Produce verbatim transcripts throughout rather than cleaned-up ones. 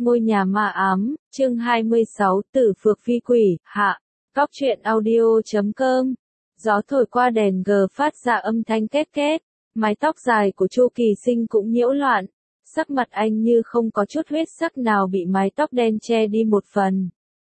Ngôi nhà ma ám, chương hai mươi sáu, Tử Phược Phi Quỷ, hạ. Góc truyện audio chấm com. Gió thổi qua đèn gờ phát ra âm thanh két két. Mái tóc dài của Chu Kỳ Sinh cũng nhiễu loạn. Sắc mặt anh như không có chút huyết sắc nào, bị mái tóc đen che đi một phần.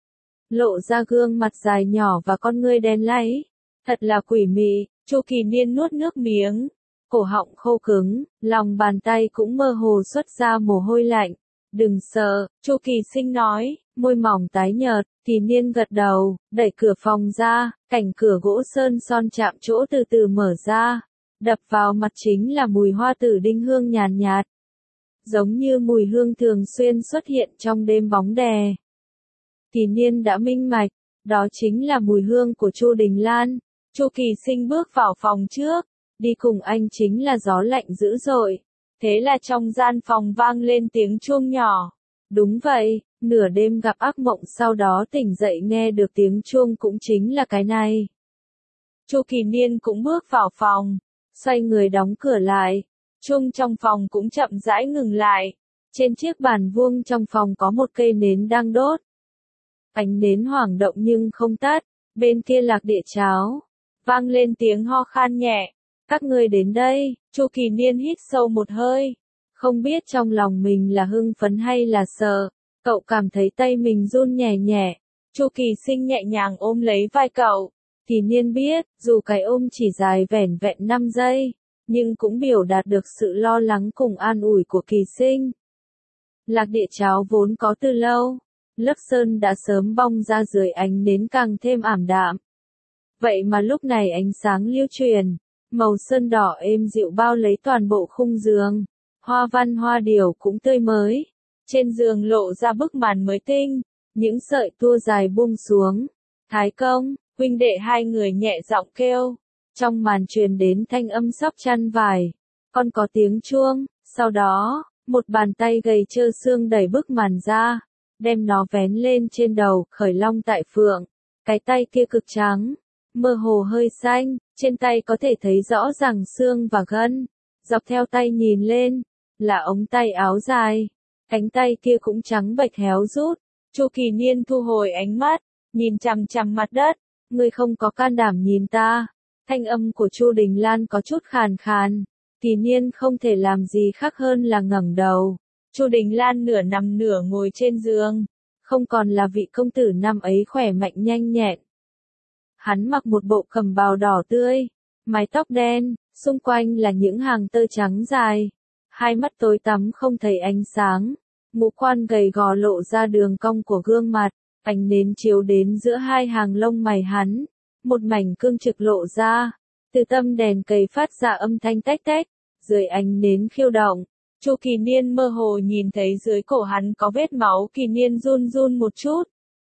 Lộ ra gương mặt dài nhỏ và con ngươi đen láy. Thật là quỷ mị. Chu Kỳ Niên nuốt nước miếng. Cổ họng khô cứng, lòng bàn tay cũng mơ hồ xuất ra mồ hôi lạnh. Đừng sợ, Chu Kỳ Sinh nói, môi mỏng tái nhợt. Kỳ Niên gật đầu, đẩy cửa phòng ra, cảnh cửa gỗ sơn son chạm chỗ từ từ mở ra. Đập vào mặt chính là mùi hoa tử đinh hương nhàn nhạt. Giống như mùi hương thường xuyên xuất hiện trong đêm bóng đè. Kỳ Niên đã minh mạch, đó chính là mùi hương của Chu Đình Lan. Chu Kỳ Sinh bước vào phòng trước, đi cùng anh chính là gió lạnh dữ dội. Thế là trong gian phòng vang lên tiếng chuông nhỏ. Đúng vậy, nửa đêm gặp ác mộng sau đó tỉnh dậy nghe được tiếng chuông cũng chính là cái này. Chu Kỳ Niên cũng bước vào phòng, xoay người đóng cửa lại. Chuông trong phòng cũng chậm rãi ngừng lại. Trên chiếc bàn vuông trong phòng có một cây nến đang đốt. Ánh nến hoảng động nhưng không tắt, bên kia Lạc Địa Cháo. Vang lên tiếng ho khan nhẹ. Các ngươi đến đây, Chu Kỳ Niên hít sâu một hơi. Không biết trong lòng mình là hưng phấn hay là sợ, cậu cảm thấy tay mình run nhẹ nhẹ. Chu Kỳ Sinh nhẹ nhàng ôm lấy vai cậu. Kỳ Niên biết, dù cái ôm chỉ dài vẻn vẹn năm giây, nhưng cũng biểu đạt được sự lo lắng cùng an ủi của Kỳ Sinh. Lạc Địa Cháo vốn có từ lâu, lớp sơn đã sớm bong ra dưới ánh nến càng thêm ảm đạm. Vậy mà lúc này ánh sáng lưu truyền, màu sơn đỏ êm dịu bao lấy toàn bộ khung giường. Hoa văn hoa điểu cũng tươi mới. Trên giường lộ ra bức màn mới tinh, những sợi tua dài buông xuống. Thái công, huynh đệ hai người nhẹ giọng kêu. Trong màn truyền đến thanh âm xóc chăn vải. Còn có tiếng chuông, sau đó, một bàn tay gầy trơ xương đẩy bức màn ra, đem nó vén lên trên đầu, khởi long tại phượng. Cái tay kia cực trắng, mơ hồ hơi xanh, trên tay có thể thấy rõ ràng xương và gân. Dọc theo tay nhìn lên, là ống tay áo dài. Cánh tay kia cũng trắng bệch héo rút. Chu Kỳ Niên thu hồi ánh mắt, nhìn chằm chằm mặt đất. Ngươi không có can đảm nhìn ta. Thanh âm của Chu Đình Lan có chút khàn khàn. Kỳ Niên không thể làm gì khác hơn là ngẩng đầu. Chu Đình Lan nửa nằm nửa ngồi trên giường. Không còn là vị công tử năm ấy khỏe mạnh nhanh nhẹn. Hắn mặc một bộ cẩm bào đỏ tươi, mái tóc đen, xung quanh là những hàng tơ trắng dài. Hai mắt tối tăm không thấy ánh sáng, ngũ quan gầy gò lộ ra đường cong của gương mặt, ánh nến chiếu đến giữa hai hàng lông mày hắn, một mảnh cương trực lộ ra, từ tâm đèn cầy phát ra âm thanh tách tách, dưới ánh nến khiêu động. Chu Kỳ Niên mơ hồ nhìn thấy dưới cổ hắn có vết máu. Kỳ Niên run run một chút,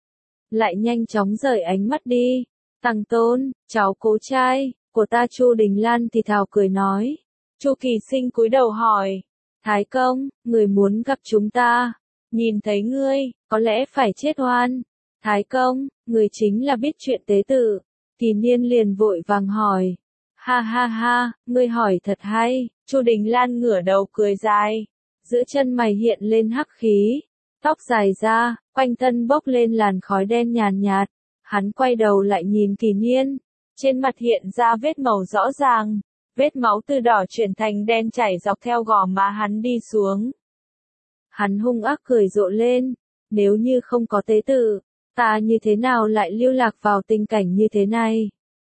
lại nhanh chóng rời ánh mắt đi. Tăng Tôn, cháu cố trai của ta. Chu Đình Lan thì thào cười nói. Chu Kỳ Sinh cúi đầu hỏi, Thái công, người muốn gặp chúng ta, nhìn thấy ngươi, có lẽ phải chết oan. Thái công, người chính là biết chuyện tế tự. Kỳ Niên liền vội vàng hỏi, ha ha ha, ngươi hỏi thật hay. Chu Đình Lan ngửa đầu cười dài, giữa chân mày hiện lên hắc khí, tóc dài ra, quanh thân bốc lên làn khói đen nhàn nhạt. Hắn quay đầu lại nhìn Kỳ Niên, trên mặt hiện ra vết màu rõ ràng, vết máu từ đỏ chuyển thành đen chảy dọc theo gò má hắn đi xuống. Hắn hung ác cười rộ lên, nếu như không có tế tự, ta như thế nào lại lưu lạc vào tình cảnh như thế này?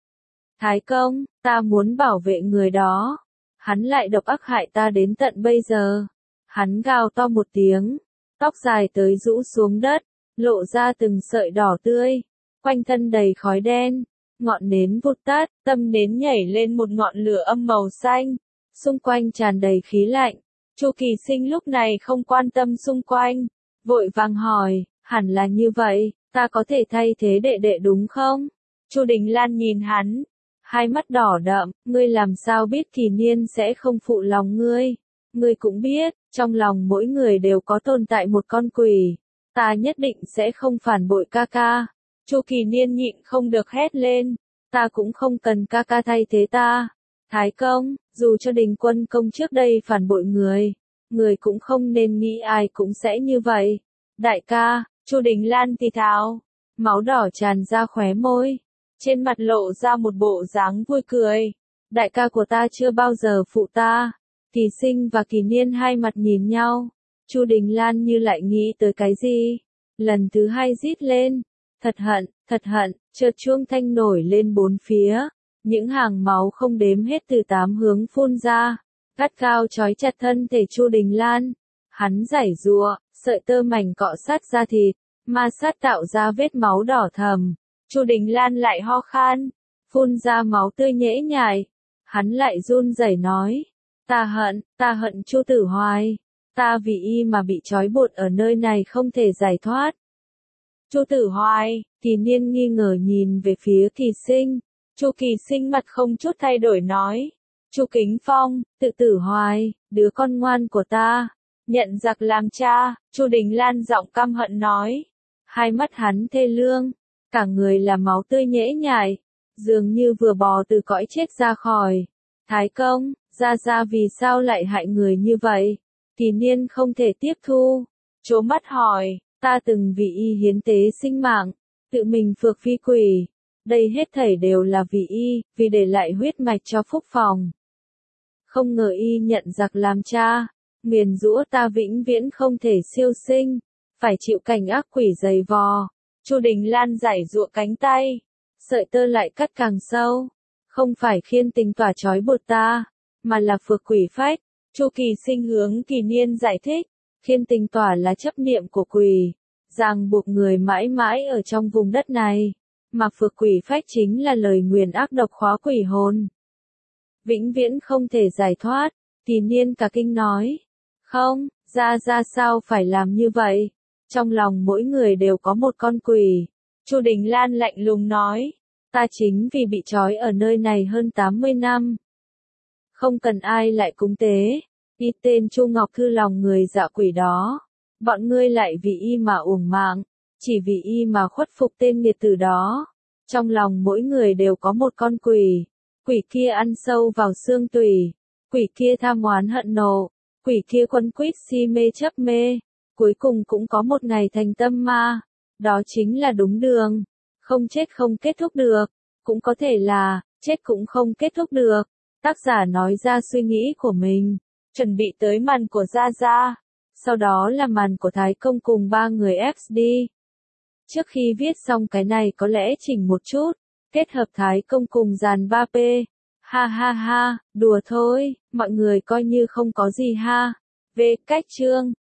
Thái công, ta muốn bảo vệ người đó, hắn lại độc ác hại ta đến tận bây giờ. Hắn gào to một tiếng, tóc dài tới rũ xuống đất, lộ ra từng sợi đỏ tươi. Quanh thân đầy khói đen, ngọn nến vụt tắt, tâm nến nhảy lên một ngọn lửa âm màu xanh, xung quanh tràn đầy khí lạnh. Chu Kỳ Sinh lúc này không quan tâm xung quanh, vội vàng hỏi, hẳn là như vậy, ta có thể thay thế đệ đệ đúng không? Chu Đình Lan nhìn hắn, hai mắt đỏ đậm, ngươi làm sao biết Kỳ Niên sẽ không phụ lòng ngươi? Ngươi cũng biết, trong lòng mỗi người đều có tồn tại một con quỷ, ta nhất định sẽ không phản bội ca ca. Chu Kỳ Niên nhịn không được hét lên, ta cũng không cần ca ca thay thế ta. Thái công, dù cho Đình Quân công trước đây phản bội người, người cũng không nên nghĩ ai cũng sẽ như vậy. Đại ca, Chu Đình Lan thì thào, máu đỏ tràn ra khóe môi, trên mặt lộ ra một bộ dáng vui cười. Đại ca của ta chưa bao giờ phụ ta. Kỳ Sinh và Kỳ Niên hai mặt nhìn nhau, Chu Đình Lan như lại nghĩ tới cái gì, lần thứ hai rít lên, thật hận, thật hận, chợt chuông thanh nổi lên bốn phía, những hàng máu không đếm hết từ tám hướng phun ra, gắt cao trói chặt thân thể Chu Đình Lan. Hắn giãy giụa, sợi tơ mảnh cọ sát da thịt, ma sát tạo ra vết máu đỏ thẫm. Chu Đình Lan lại ho khan, phun ra máu tươi nhễ nhại. Hắn lại run rẩy nói, ta hận, ta hận Chu Tử Hoài, ta vì y mà bị trói buộc ở nơi này không thể giải thoát. Chu Tử Hoài, Kỳ Niên nghi ngờ nhìn về phía Kỳ Sinh. Chu Kỳ Sinh mặt không chút thay đổi nói, Chu Kính Phong, Tự Tử Hoài, đứa con ngoan của ta, nhận giặc làm cha. Chu Đình Lan giọng căm hận nói, hai mắt hắn thê lương, cả người là máu tươi nhễ nhại, dường như vừa bò từ cõi chết ra khỏi. Thái công, Gia Gia vì sao lại hại người như vậy? Kỳ Niên không thể tiếp thu, trố mắt hỏi, ta từng vì y hiến tế sinh mạng, tự mình phược phi quỷ, đây hết thảy đều là vì y, vì để lại huyết mạch cho Phúc Phòng. Không ngờ y nhận giặc làm cha, nguyền rủa ta vĩnh viễn không thể siêu sinh, phải chịu cảnh ác quỷ dày vò. Chu Đình Lan giãy giụa cánh tay, sợi tơ lại cắt càng sâu, không phải khiên tình tỏa trói buộc ta, mà là phược quỷ phách. Chu Kỳ Sinh hướng Kỳ Niên giải thích, khiên tình tỏa là chấp niệm của quỷ, ràng buộc người mãi mãi ở trong vùng đất này, mà phược quỷ phách chính là lời nguyền ác độc khóa quỷ hồn, vĩnh viễn không thể giải thoát. Kỳ Niên cả kinh nói, không, Gia Gia sao phải làm như vậy? Trong lòng mỗi người đều có một con quỷ. Chu Đình Lan lạnh lùng nói, ta chính vì bị trói ở nơi này hơn tám mươi năm. Không cần ai lại cúng tế, y tên Chu Ngọc Thư lòng người dạ quỷ đó. Bọn ngươi lại vì y mà uổng mạng, chỉ vì y mà khuất phục tên nghiệt tử đó. Trong lòng mỗi người đều có một con quỷ. Quỷ kia ăn sâu vào xương tủy, quỷ kia tham oán hận nộ, quỷ kia quấn quýt si mê chấp mê, cuối cùng cũng có một ngày thành tâm ma. Đó chính là đúng đường, không chết không kết thúc được, cũng có thể là, chết cũng không kết thúc được. Tác giả nói ra suy nghĩ của mình, chuẩn bị tới màn của Gia Gia, sau đó là màn của Thái Công cùng ba người ép đê. Trước khi viết xong cái này có lẽ chỉnh một chút, kết hợp Thái Công cùng dàn ba P. Ha ha ha, đùa thôi, mọi người coi như không có gì ha. Về cách chương.